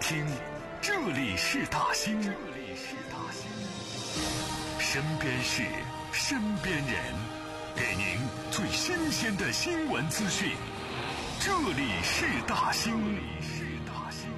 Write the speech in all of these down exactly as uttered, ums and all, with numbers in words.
听，这里是大兴，这里是大兴，身边事，身边人，给您最新鲜的新闻资讯。这里是大兴，这里是大兴。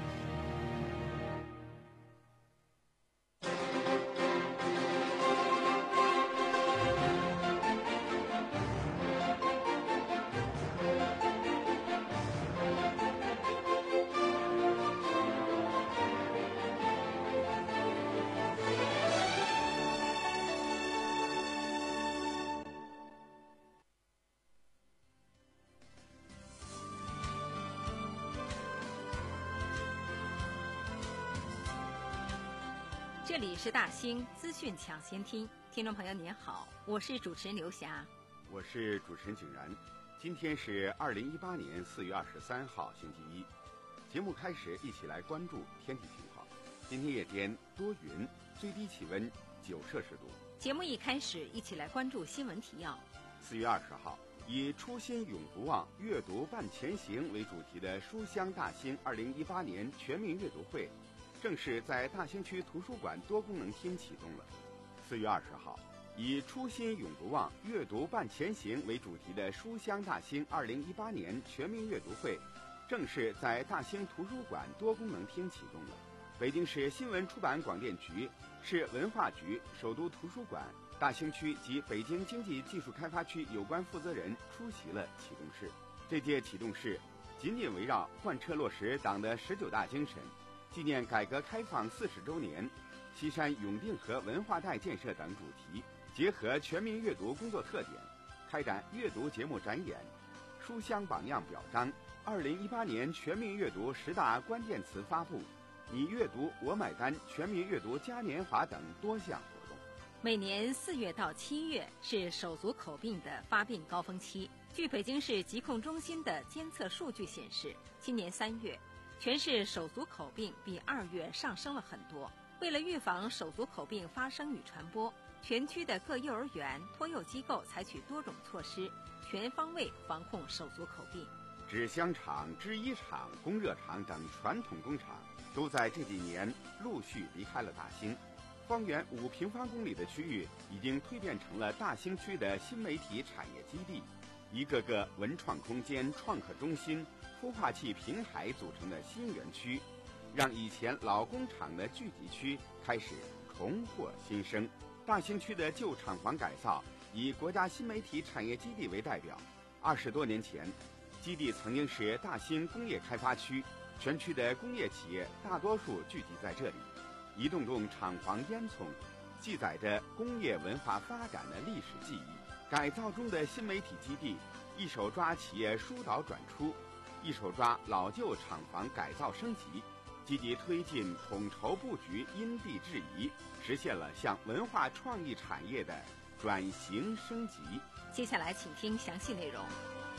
这里是大兴资讯抢先听，听众朋友您好，我是主持人刘霞， 我是主持人景然。今天是二零一八年四月二十三号，星期一。节目开始，一起来关注天气情况。今天夜间多云，最低气温九摄氏度。 节目一开始，一起来关注新闻提要。 四月二十号，以初心永不忘，阅读伴前行为主题的书香大兴二零一八年全民阅读会正式在大兴区图书馆多功能厅启动了。四月二十号，以初心永不忘，阅读伴前行为主题的书香大兴二零一八年全民阅读会正式在大兴图书馆多功能厅启动了。北京市新闻出版广电局、市文化局、首都图书馆、大兴区及北京经济技术开发区有关负责人出席了启动式。这届启动式紧紧围绕贯彻落实党的十九大精神，纪念改革开放四十周年、西山永定河文化带建设等主题，结合全民阅读工作特点，开展阅读节目展演、书香榜样表彰、二零一八年全民阅读十大关键词发布、你阅读我买单全民阅读嘉年华等多项活动。 每年四月到七月是手足口病的发病高峰期。据北京市疾控中心的监测数据显示，今年三月全市手足口病比二月上升了很多。为了预防手足口病发生与传播，全区的各幼儿园、托幼机构采取多种措施，全方位防控手足口病。 纸箱厂、制衣厂、供热厂等传统工厂都在这几年陆续离开了大兴。方圆五平方公里的区域已经蜕变成了大兴区的新媒体产业基地，一个个文创空间、创客中心、孵化器平台组成的新园区，让以前老工厂的聚集区开始重获新生。大兴区的旧厂房改造以国家新媒体产业基地为代表。二十多年前，基地曾经是大兴工业开发区，全区的工业企业大多数聚集在这里，一栋栋厂房烟囱记载着工业文化发展的历史记忆。改造中的新媒体基地一手抓企业疏导转出，一手抓老旧厂房改造升级，积极推进统筹布局，因地制宜，实现了向文化创意产业的转型升级。 接下来请听详细内容。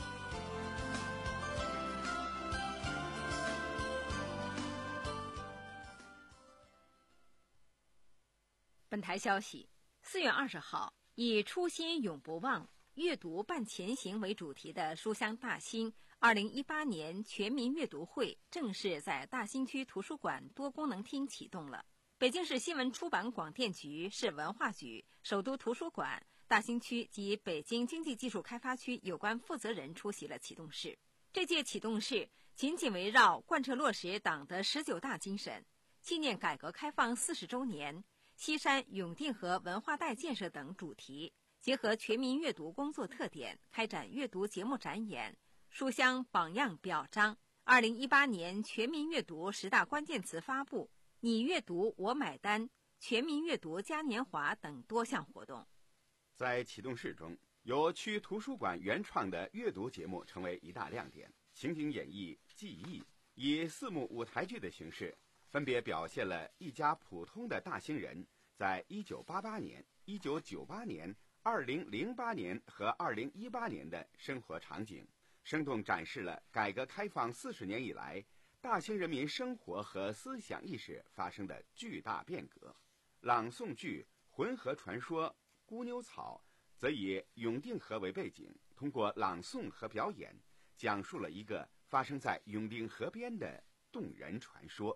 本台消息，四月二十号，以初心永不忘，阅读伴前行为主题的书香大兴二零一八年全民阅读会正式在大兴区图书馆多功能厅启动了。北京市新闻出版广电局、市文化局、首都图书馆、大兴区及北京经济技术开发区有关负责人出席了启动式。这届启动式紧紧围绕贯彻落实党的十九大精神，纪念改革开放四十周年、西山永定河文化带建设等主题，结合全民阅读工作特点，开展阅读节目展演、书香榜样表彰、二零一八年全民阅读十大关键词发布、你阅读我买单全民阅读嘉年华等多项活动。 在启动式中，由区图书馆原创的阅读节目成为一大亮点。情景演绎、记忆以四幕舞台剧的形式，分别表现了一家普通的大兴人在一九八八年、一九九八年、二零零八年和二零一八年的生活场景，生动展示了改革开放四十年以来大兴人民生活和思想意识发生的巨大变革。朗诵剧《浑河传说》《孤牛草》则以永定河为背景，通过朗诵和表演，讲述了一个发生在永定河边的动人传说。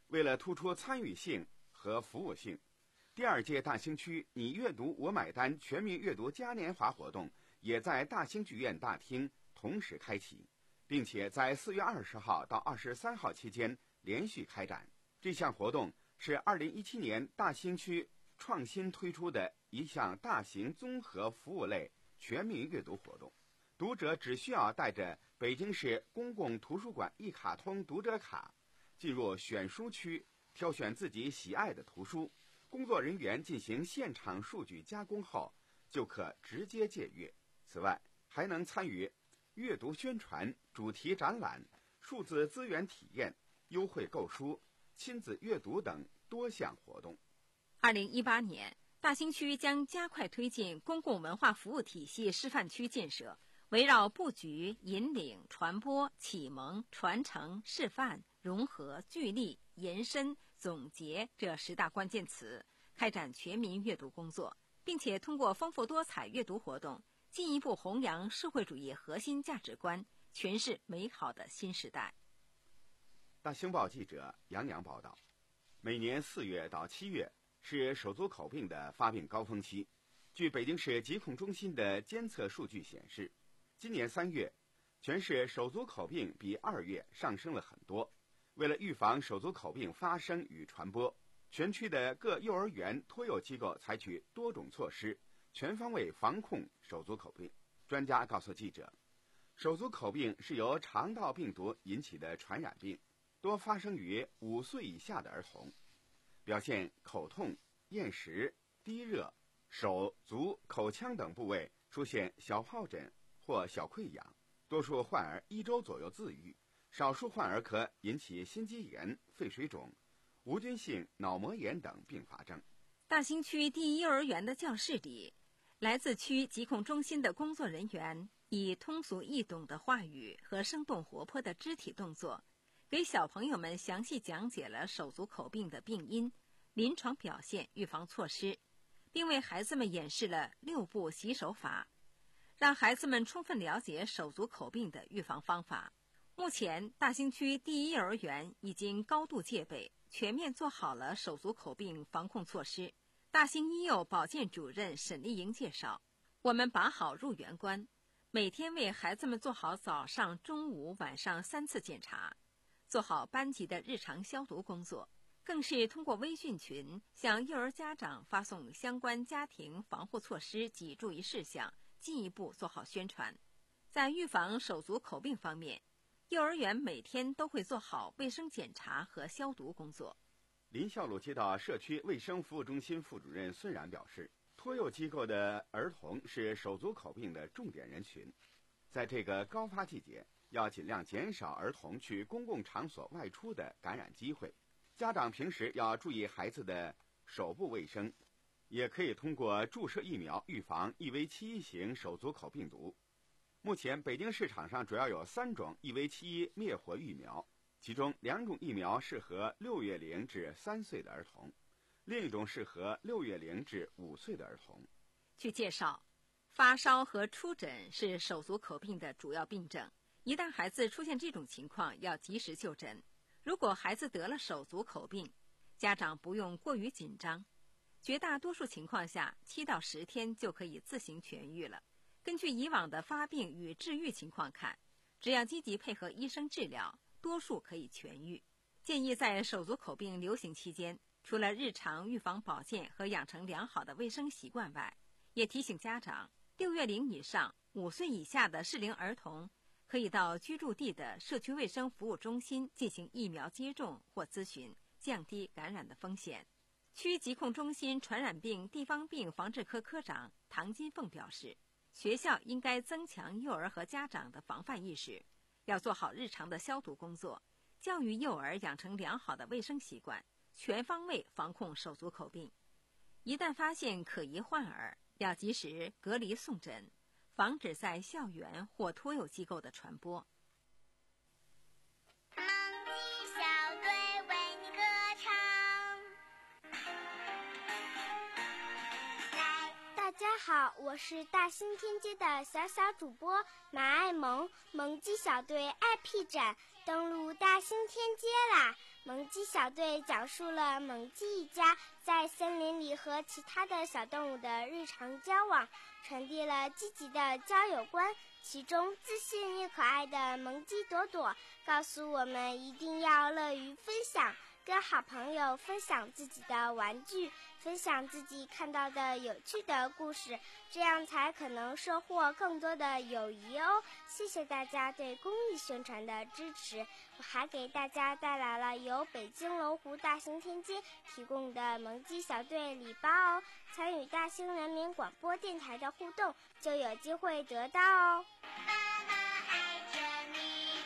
为了突出参与性和服务性，第二届大兴区你阅读我买单全民阅读嘉年华活动也在大兴剧院大厅同时开启，并且在四月二十号到二十三号期间连续开展。这项活动是二零一七年大兴区创新推出的一项大型综合服务类全民阅读活动。读者只需要带着北京市公共图书馆一卡通读者卡，进入选书区，挑选自己喜爱的图书，工作人员进行现场数据加工后，就可直接借阅。此外，还能参与阅读宣传、主题展览、数字资源体验、优惠购书、亲子阅读等多项活动。 二零一八年，大兴区将加快推进公共文化服务体系示范区建设，围绕布局、引领、传播、启蒙、传承、示范、融合、聚力、延伸、总结这十大关键词，开展全民阅读工作，并且通过丰富多彩阅读活动，进一步弘扬社会主义核心价值观，诠释美好的新时代。 大兴报记者杨洋报道，每年四月到七月是手足口病的发病高峰期。据北京市疾控中心的监测数据显示，今年三月，全市手足口病比二月上升了很多。为了预防手足口病发生与传播，全区的各幼儿园、托幼机构采取多种措施，全方位防控手足口病。专家告诉记者，手足口病是由肠道病毒引起的传染病，多发生于五岁以下的儿童，表现口痛、厌食、低热，手、足、口腔等部位出现小疱疹或小溃疡，多数患儿一周左右自愈，少数患儿可引起心肌炎、肺水肿、无菌性脑膜炎等并发症。 大兴区第一幼儿园的教室里，来自区疾控中心的工作人员以通俗易懂的话语和生动活泼的肢体动作，给小朋友们详细讲解了手足口病的病因、临床表现、预防措施，并为孩子们演示了六步洗手法，让孩子们充分了解手足口病的预防方法。目前，大兴区第一幼儿园已经高度戒备，全面做好了手足口病防控措施。大兴一幼保健主任沈丽莹介绍，我们把好入园关，每天为孩子们做好早上、中午、晚上三次检查，做好班级的日常消毒工作，更是通过微信群向幼儿家长发送相关家庭防护措施及注意事项，进一步做好宣传。在预防手足口病方面，幼儿园每天都会做好卫生检查和消毒工作。 林孝路街道社区卫生服务中心副主任孙冉表示，托幼机构的儿童是手足口病的重点人群，在这个高发季节，要尽量减少儿童去公共场所外出的感染机会。家长平时要注意孩子的手部卫生，也可以通过注射疫苗预防 E V 七 型手足口病毒。目前北京市场上主要有三种 E V 七 灭活疫苗，其中两种疫苗适合六月龄至三岁的儿童，另一种适合六月龄至五岁的儿童。 据介绍，发烧和出疹是手足口病的主要病症，一旦孩子出现这种情况，要及时就诊。如果孩子得了手足口病，家长不用过于紧张，绝大多数情况下七到十天就可以自行痊愈了。根据以往的发病与治愈情况看，只要积极配合医生治疗，多数可以痊愈。建议在手足口病流行期间，除了日常预防保健和养成良好的卫生习惯外，也提醒家长，六月龄以上、五岁以下的适龄儿童可以到居住地的社区卫生服务中心进行疫苗接种或咨询，降低感染的风险。区疾控中心传染病地方病防治科科长唐金凤表示，学校应该增强幼儿和家长的防范意识，要做好日常的消毒工作，教育幼儿养成良好的卫生习惯，全方位防控手足口病。一旦发现可疑患儿，要及时隔离送诊，防止在校园或托幼机构的传播。 萌鸡小队为你歌唱。来， 大家好，我是大兴天街的小小主播马爱萌，萌鸡小队爱 P 展登陆大兴天街啦！ 萌鸡小队讲述了萌鸡一家在森林里和其他的小动物的日常交往，传递了积极的交友观。其中自信又可爱的萌鸡朵朵告诉我们一定要乐于分享，跟好朋友分享自己的玩具，分享自己看到的有趣的故事，这样才可能收获更多的友谊哦。谢谢大家对公益宣传的支持。我还给大家带来了由北京龙湖大兴天街提供的萌鸡小队礼包哦，参与大兴人民广播电台的互动就有机会得到哦。 妈妈爱着你。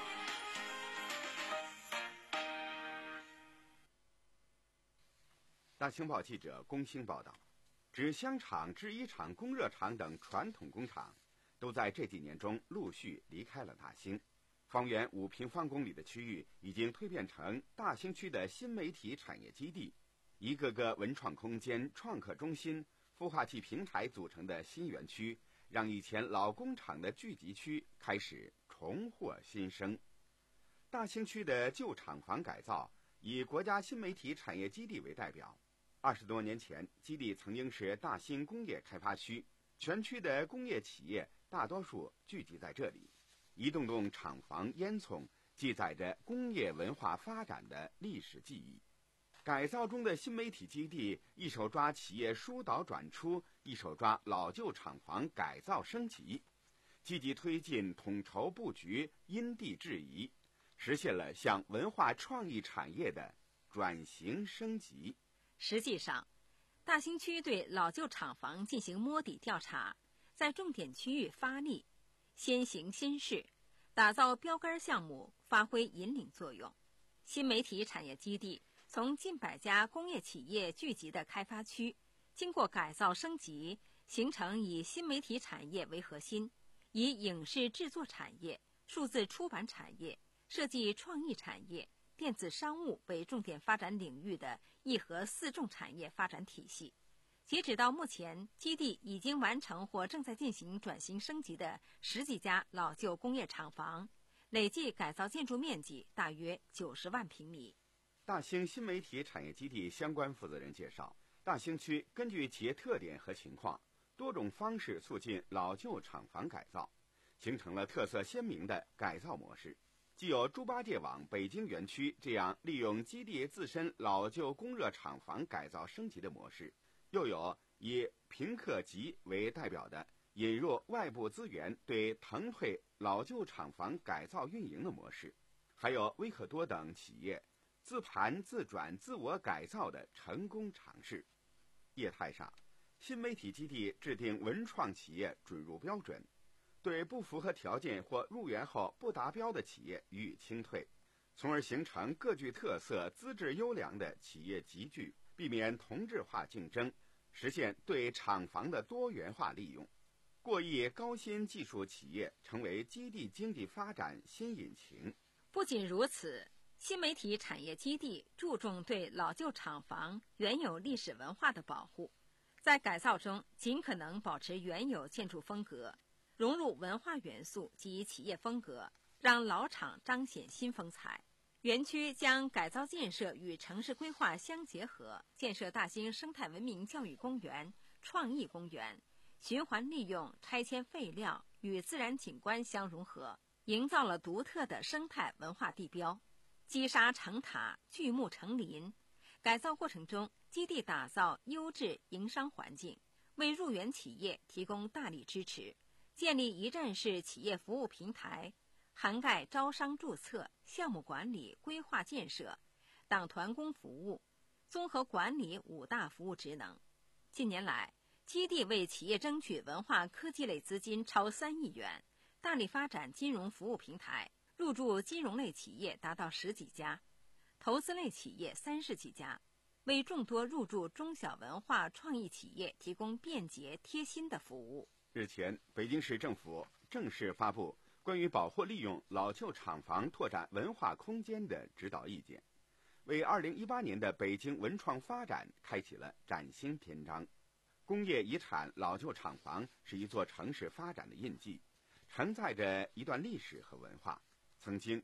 大兴报记者龚兴报道，纸箱厂、制衣厂、供热厂等传统工厂都在这几年中陆续离开了大兴。方圆五平方公里的区域已经蜕变成大兴区的新媒体产业基地，一个个文创空间、创客中心、孵化器平台组成的新园区，让以前老工厂的聚集区开始重获新生。大兴区的旧厂房改造以国家新媒体产业基地为代表。二十多年前，基地曾经是大兴工业开发区，全区的工业企业大多数聚集在这里。一栋栋厂房烟囱记载着工业文化发展的历史记忆。改造中的新媒体基地一手抓企业疏导转出，一手抓老旧厂房改造升级，积极推进统筹布局，因地制宜，实现了向文化创意产业的转型升级。 实际上，大兴区对老旧厂房进行摸底调查，在重点区域发力，先行先试，打造标杆项目，发挥引领作用。新媒体产业基地从近百家工业企业聚集的开发区，经过改造升级，形成以新媒体产业为核心，以影视制作产业、数字出版产业、设计创意产业、电子商务为重点发展领域的一核四重产业发展体系。截止到目前，基地已经完成或正在进行转型升级的十几家老旧工业厂房，累计改造建筑面积大约九十万平米。 大兴新媒体产业基地相关负责人介绍，大兴区根据企业特点和情况，多种方式促进老旧厂房改造，形成了特色鲜明的改造模式。既有猪八戒网北京园区这样利用基地自身老旧供热厂房改造升级的模式，又有以平克集为代表的引入外部资源对腾退老旧厂房改造运营的模式，还有微可多等企业自盘自转自我改造的成功尝试。业态上，新媒体基地制定文创企业准入标准，对不符合条件或入园后不达标的企业予以清退，从而形成各具特色、资质优良的企业集聚，避免同质化竞争，实现对厂房的多元化利用。过亿高新技术企业成为基地经济发展新引擎。 不仅如此，新媒体产业基地注重对老旧厂房原有历史文化的保护，在改造中尽可能保持原有建筑风格，融入文化元素及企业风格，让老厂彰显新风采。园区将改造建设与城市规划相结合，建设大兴生态文明教育公园、创意公园，循环利用拆迁废料与自然景观相融合，营造了独特的生态文化地标。积沙成塔，巨木成林。改造过程中，基地打造优质营商环境，为入园企业提供大力支持，建立一站式企业服务平台，涵盖招商注册、项目管理、规划建设、党团工服务、综合管理五大服务职能。近年来，基地为企业争取文化科技类资金超三亿元，大力发展金融服务平台，入驻金融类企业达到十几家，投资类企业三十几家，为众多入驻中小文化创意企业提供便捷贴心的服务。 日前，北京市政府正式发布关于保护利用老旧厂房拓展文化空间的指导意见，为二零一八年的北京文创发展开启了崭新篇章。工业遗产老旧厂房是一座城市发展的印记，承载着一段历史和文化。曾经，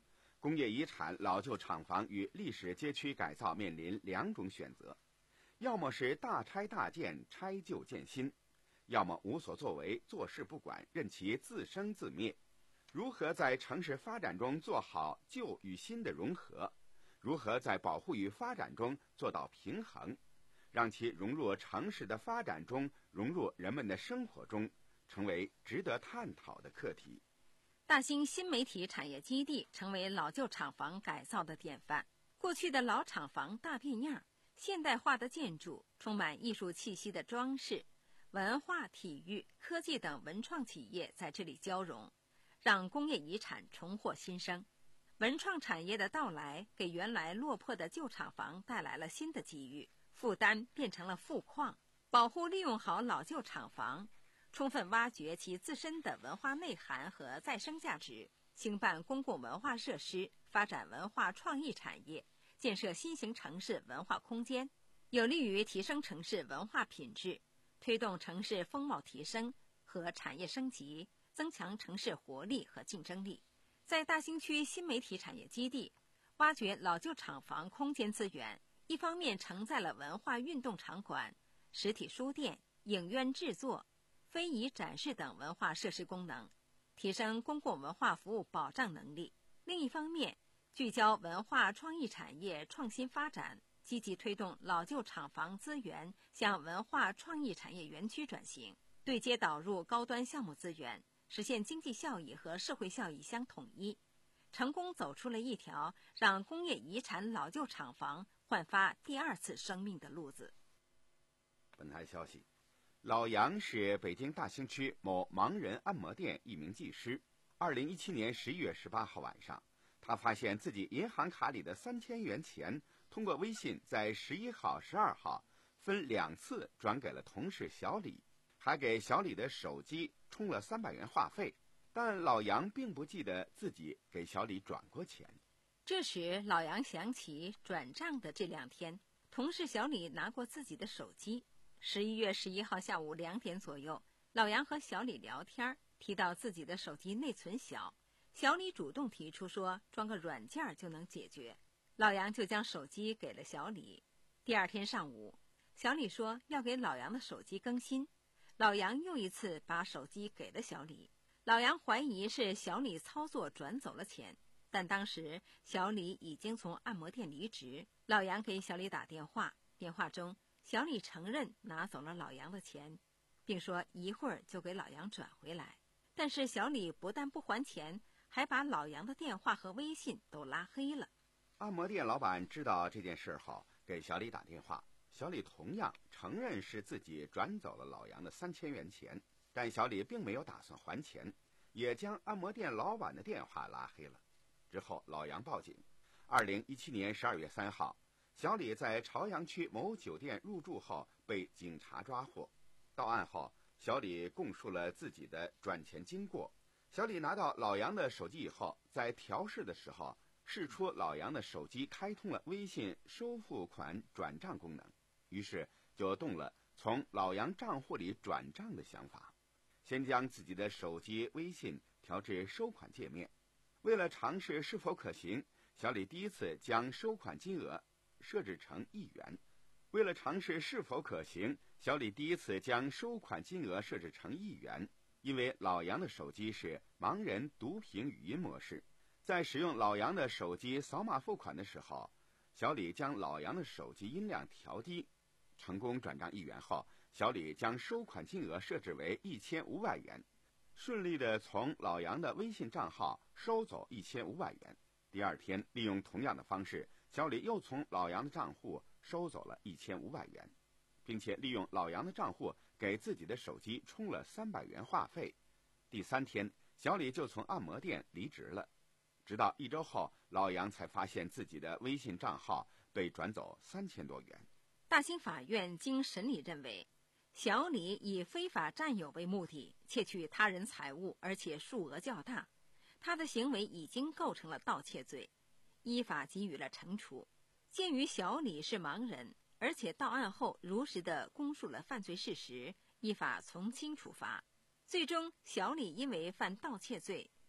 工业遗产老旧厂房与历史街区改造面临两种选择，要么是大拆大建，拆旧建新，要么无所作为，坐视不管，任其自生自灭。如何在城市发展中做好旧与新的融合？如何在保护与发展中做到平衡？让其融入城市的发展中，融入人们的生活中，成为值得探讨的课题。 大兴新媒体产业基地成为老旧厂房改造的典范。过去的老厂房大变样，现代化的建筑，充满艺术气息的装饰，文化、体育、科技等文创企业在这里交融，让工业遗产重获新生。文创产业的到来，给原来落魄的旧厂房带来了新的机遇，负担变成了富矿。保护利用好老旧厂房，充分挖掘其自身的文化内涵和再生价值，兴办公共文化设施，发展文化创意产业，建设新型城市文化空间，有利于提升城市文化品质，推动城市风貌提升和产业升级，增强城市活力和竞争力。在大兴区新媒体产业基地，挖掘老旧厂房空间资源，一方面承载了文化运动场馆、实体书店、影院制作、非遗展示等文化设施功能，提升公共文化服务保障能力；另一方面，聚焦文化创意产业创新发展，积极推动老旧厂房资源向文化创意产业园区转型，对接导入高端项目资源，实现经济效益和社会效益相统一，成功走出了一条让工业遗产老旧厂房焕发第二次生命的路子。 本台消息，老杨是北京大兴区某盲人按摩店一名技师。二零一七年十一月十八号晚上，他发现自己银行卡里的三千元钱通过微信在十一号、十二号分两次转给了同事小李，还给小李的手机充了三百元话费。但老杨并不记得自己给小李转过钱。 这时，老杨想起转账的这两天，同事小李拿过自己的手机。十一月十一号下午两点左右，老杨和小李聊天，提到自己的手机内存小，小李主动提出说装个软件就能解决，老杨就将手机给了小李。第二天上午，小李说要给老杨的手机更新，老杨又一次把手机给了小李。老杨怀疑是小李操作转走了钱，但当时小李已经从按摩店离职。老杨给小李打电话，电话中小李承认拿走了老杨的钱，并说一会儿就给老杨转回来。但是小李不但不还钱，还把老杨的电话和微信都拉黑了。 按摩店老板知道这件事后，给小李打电话，小李同样承认是自己转走了老杨的三千元钱，但小李并没有打算还钱，也将按摩店老板的电话拉黑了。之后老杨报警。二零一七年十二月三号，小李在朝阳区某酒店入住后被警察抓获。到案后，小李供述了自己的转钱经过。小李拿到老杨的手机以后，在调试的时候试出老杨的手机开通了微信收付款转账功能，于是就动了从老杨账户里转账的想法。先将自己的手机微信调至收款界面，为了尝试是否可行，小李第一次将收款金额设置成一元。为了尝试是否可行，小李第一次将收款金额设置成一元。因为老杨的手机是盲人读屏语音模式，在使用老杨的手机扫码付款的时候，小李将老杨的手机音量调低。成功转账一元后，小李将收款金额设置为一千五百元，顺利地从老杨的微信账号收走一千五百元。第二天，利用同样的方式，小李又从老杨的账户收走了一千五百元，并且利用老杨的账户给自己的手机充了三百元话费。第三天，小李就从按摩店离职了。直到一周后，老杨才发现自己的微信账号被转走三千多元。 大兴法院经审理认为，小李以非法占有为目的，窃取他人财物，而且数额较大，他的行为已经构成了盗窃罪，依法给予了惩处。鉴于小李是盲人，而且到案后如实地供述了犯罪事实，依法从轻处罚。最终，小李因为犯盗窃罪，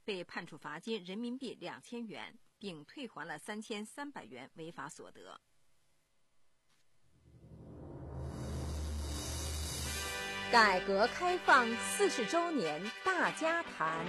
被判处罚金人民币两千元，并退还了三千三百元违法所得。改革开放四十周年大家谈。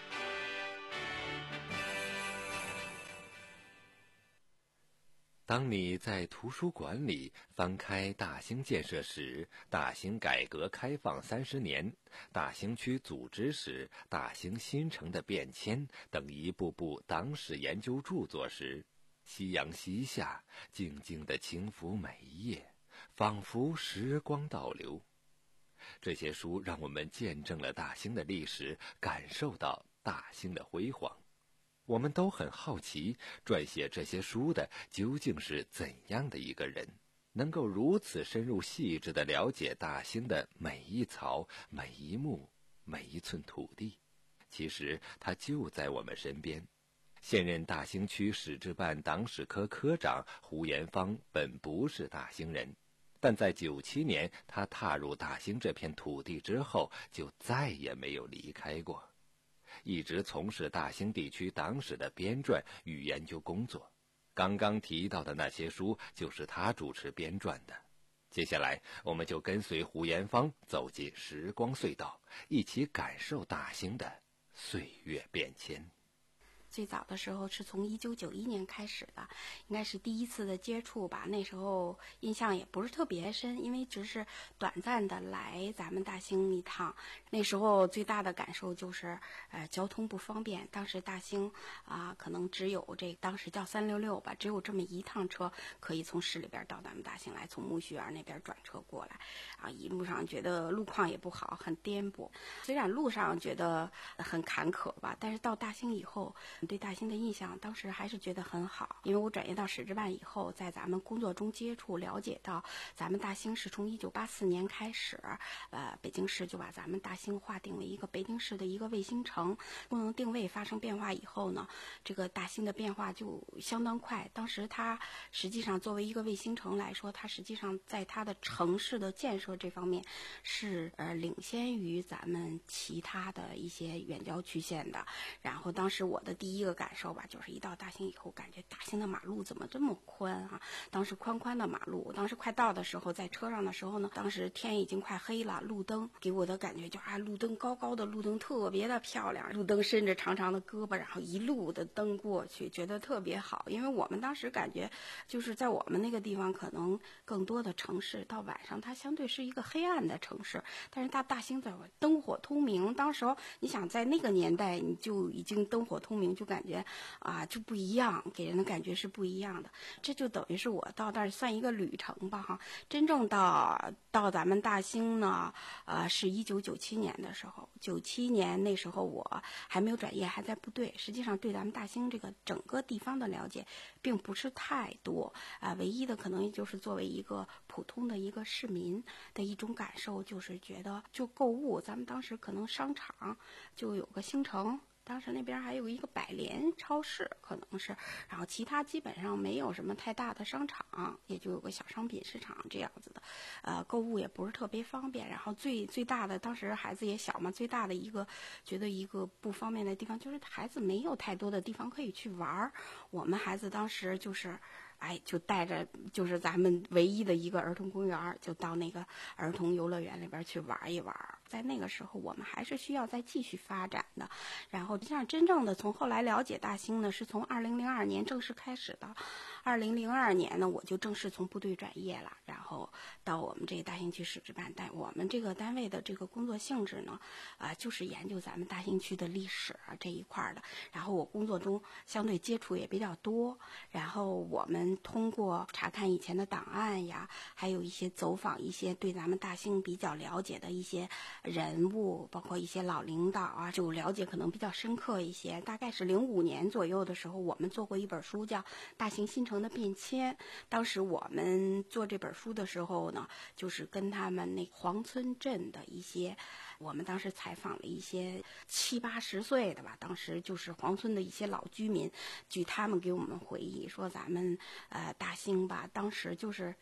当你在图书馆里翻开大兴建设史、大兴改革开放三十年、大兴区组织史、大兴新城的变迁等一部部党史研究著作时，夕阳西下，静静地轻抚每一页，仿佛时光倒流。这些书让我们见证了大兴的历史，感受到大兴的辉煌。我们都很好奇，撰写这些书的究竟是怎样的一个人，能够如此深入细致地了解大兴的每一草、每一木、每一寸土地。其实他就在我们身边。现任大兴区史志办党史科科长胡延芳本不是大兴人，但在九七年他踏入大兴这片土地之后，就再也没有离开过，一直从事大兴地区党史的编撰与研究工作。刚刚提到的那些书就是他主持编撰的。接下来我们就跟随胡延芳走进时光隧道，一起感受大兴的岁月变迁。 最早的时候是从一九九一年开始的，应该是第一次的接触吧。那时候印象也不是特别深，因为只是短暂的来咱们大兴一趟。那时候最大的感受就是，呃，交通不方便。当时大兴啊、呃，可能只有这当时叫三六六吧，只有这么一趟车可以从市里边到咱们大兴来，从苜蓿园那边转车过来。啊，一路上觉得路况也不好，很颠簸。虽然路上觉得很坎坷吧，但是到大兴以后，对大兴的印象当时还是觉得很好。因为我转业到史志办以后，在咱们工作中接触了解到，咱们大兴是从一九八四年开始，呃，北京市就把咱们大兴划定为一个北京市的一个卫星城。功能定位发生变化以后呢，这个大兴的变化就相当快。当时它实际上作为一个卫星城来说，它实际上在它的城市的建设这方面是呃领先于咱们其他的一些远郊区县的。然后当时我的第一个感受吧，就是一到大兴以后，感觉大兴的马路怎么这么宽啊？当时宽宽的马路，当时快到的时候，在车上的时候呢，当时天已经快黑了，路灯给我的感觉就啊，路灯高高的路灯特别的漂亮，路灯伸着长长的胳膊，然后一路的灯过去，觉得特别好。因为我们当时感觉就是在我们那个地方，可能更多的城市到晚上它相对是一个黑暗的城市，但是它大兴在灯火通明。当时候你想在那个年代你就已经灯火通明，就感觉啊就不一样，给人的感觉是不一样的。这就等于是我到那儿算一个旅程吧哈。真正到到咱们大兴呢，呃，是一九九七年的时候。九七年那时候我还没有转业，还在部队。实际上对咱们大兴这个整个地方的了解并不是太多啊、呃，唯一的可能也就是作为一个普通的一个市民的一种感受，就是觉得就购物，咱们当时可能商场就有个兴城。当时那边还有一个百联超市，可能是，然后其他基本上没有什么太大的商场，也就有个小商品市场这样子的，呃，购物也不是特别方便。然后最最大的，当时孩子也小嘛，最大的一个觉得一个不方便的地方就是孩子没有太多的地方可以去玩。我们孩子当时就是。哎，就带着就是咱们唯一的一个儿童公园，就到那个儿童游乐园里边去玩一玩。在那个时候，我们还是需要再继续发展的。然后，像真正的从后来了解大兴呢，是从二零零二年正式开始的。二零零二年呢，我就正式从部队转业了，然后到我们这个大兴区史志办。但我们这个单位的这个工作性质呢，啊、呃，就是研究咱们大兴区的历史啊这一块的。然后我工作中相对接触也比较多，然后我们通过查看以前的档案呀，还有一些走访一些对咱们大兴比较了解的一些人物，包括一些老领导啊，就了解可能比较深刻一些。大概是零五年左右的时候，我们做过一本书叫《大兴新城的变迁》。当时我们做这本书的时候呢，就是跟他们那黄村镇的一些，我们当时采访了一些七八十岁的吧，当时就是黄村的一些老居民，据他们给我们回忆说，咱们呃大兴吧，当时就是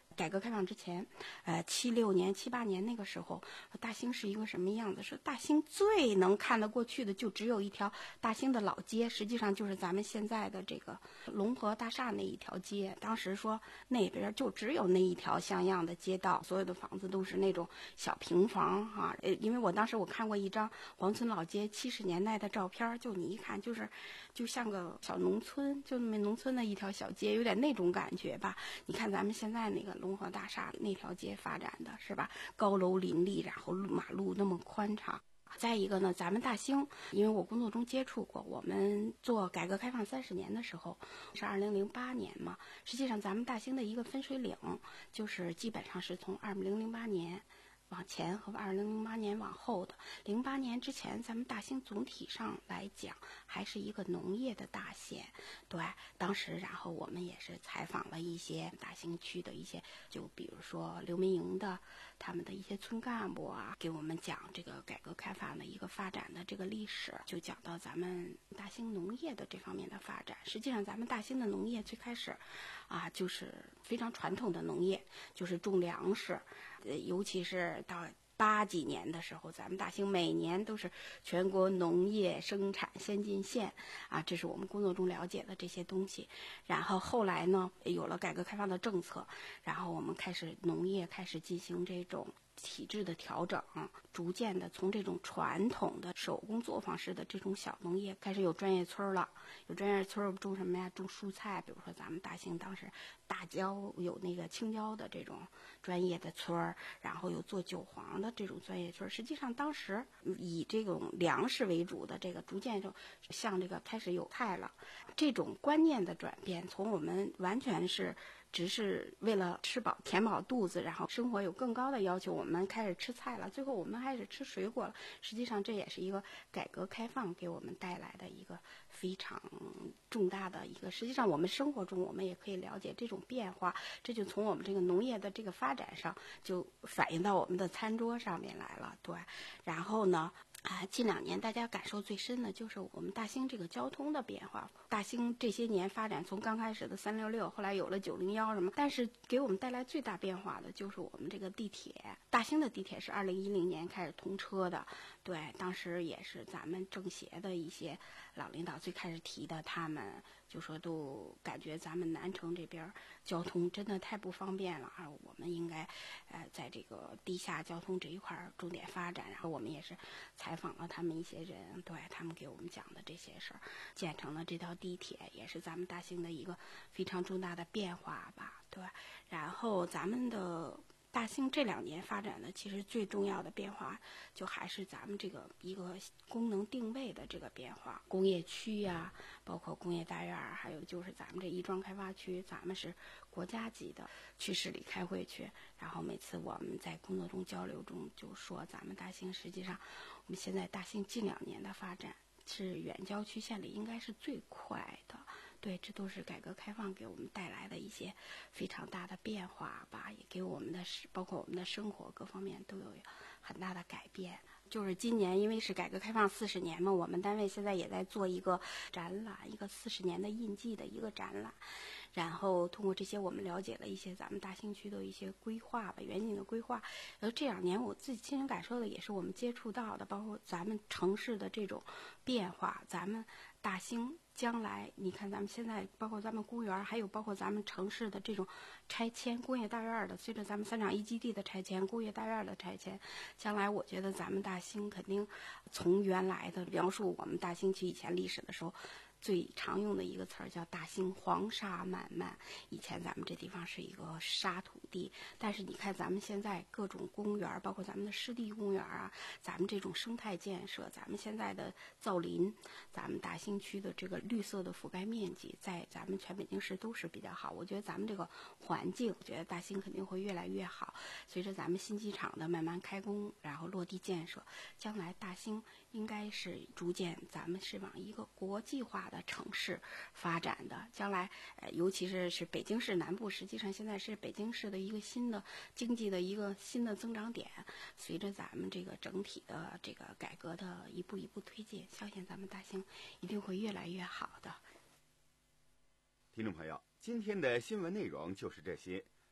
改革开放之前，呃，七六年、七八年那个时候，大兴是一个什么样子？是大兴最能看得过去的，就只有一条大兴的老街，实际上就是咱们现在的这个龙河大厦那一条街。当时说那边就只有那一条像样的街道，所有的房子都是那种小平房啊。呃，因为我当时我看过一张黄村老街七十年代的照片，就你一看就是就像个小农村，就那么农村的一条小街，有点那种感觉吧。你看咱们现在那个龙河大厦那条街发展的是吧，高楼林立，然后马路那么宽敞。再一个呢，咱们大兴，因为我工作中接触过，我们做改革开放三十年的时候是二零零八年嘛，实际上咱们大兴的一个分水岭，就是基本上是从二零零八年往前和二零零八年往后的。零八年之前，咱们大兴总体上来讲还是一个农业的大县。对，当时然后我们也是采访了一些大兴区的一些，就比如说刘民营的他们的一些村干部啊，给我们讲这个改革开放的一个发展的这个历史，就讲到咱们大兴农业的这方面的发展。实际上咱们大兴的农业最开始啊，就是非常传统的农业，就是种粮食，呃，尤其是到八几年的时候，咱们大兴每年都是全国农业生产先进县啊，这是我们工作中了解的这些东西。然后后来呢，有了改革开放的政策，然后我们开始农业开始进行这种体制的调整，逐渐的从这种传统的手工作坊式的这种小农业开始有专业村了。有专业村种什么呀？种蔬菜，比如说咱们大兴当时大椒有那个青椒的这种专业的村儿，然后有做韭黄的这种专业村。实际上当时以这种粮食为主的这个逐渐就向这个开始有菜了。这种观念的转变，从我们完全是只是为了吃饱填饱肚子，然后生活有更高的要求，我们开始吃菜了，最后我们开始吃水果了。实际上这也是一个改革开放给我们带来的一个非常重大的一个，实际上我们生活中我们也可以了解这种变化，这就从我们这个农业的这个发展上就反映到我们的餐桌上面来了。对，然后呢啊，近两年大家感受最深的就是我们大兴这个交通的变化。大兴这些年发展，从刚开始的三六六，后来有了九零幺什么，但是给我们带来最大变化的就是我们这个地铁。大兴的地铁是二零一零年开始通车的，对，当时也是咱们政协的一些老领导最开始提的，他们就说都感觉咱们南城这边交通真的太不方便了，而我们应该呃在这个地下交通这一块重点发展。然后我们也是采访了他们一些人，对，他们给我们讲的这些事儿，建成了这条地铁，也是咱们大兴的一个非常重大的变化吧。对，然后咱们的大兴这两年发展的其实最重要的变化，就还是咱们这个一个功能定位的这个变化。工业区呀、啊，包括工业大院，还有就是咱们这亦庄开发区，咱们是国家级的去市里开会去。然后每次我们在工作中交流中就说，咱们大兴实际上，我们现在大兴近两年的发展是远郊区县里应该是最快的。对，这都是改革开放给我们带来的一些非常大的变化吧，也给我们的包括我们的生活各方面都有很大的改变。就是今年因为是改革开放四十年嘛，我们单位现在也在做一个展览，一个四十年的印记的一个展览。然后通过这些，我们了解了一些咱们大兴区的一些规划吧，远景的规划。而这两年我自己亲身感受的，也是我们接触到的，包括咱们城市的这种变化。咱们大兴将来，你看咱们现在，包括咱们公园，还有包括咱们城市的这种拆迁，工业大院的，随着咱们三厂一基地的拆迁，工业大院的拆迁，将来我觉得咱们大兴肯定从原来的描述我们大兴区以前历史的时候，最常用的一个词儿叫大兴黄沙漫漫。以前咱们这地方是一个沙土地，但是你看咱们现在各种公园，包括咱们的湿地公园啊，咱们这种生态建设，咱们现在的造林，咱们大兴区的这个绿色的覆盖面积，在咱们全北京市都是比较好。我觉得咱们这个环境，我觉得大兴肯定会越来越好。随着咱们新机场的慢慢开工，然后落地建设，将来大兴应该是逐渐咱们是往一个国际化的城市发展的。将来呃，尤其是是北京市南部，实际上现在是北京市的一个新的经济的一个新的增长点。随着咱们这个整体的这个改革的一步一步推进，相信咱们大兴一定会越来越好的。 听众朋友，今天的新闻内容就是这些。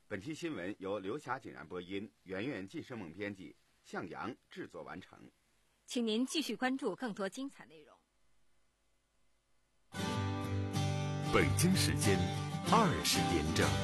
本期新闻由刘霞锦然播音，圆圆晋生萌编辑，向阳制作完成。 请您继续关注更多精彩内容。 北京时间二十点整。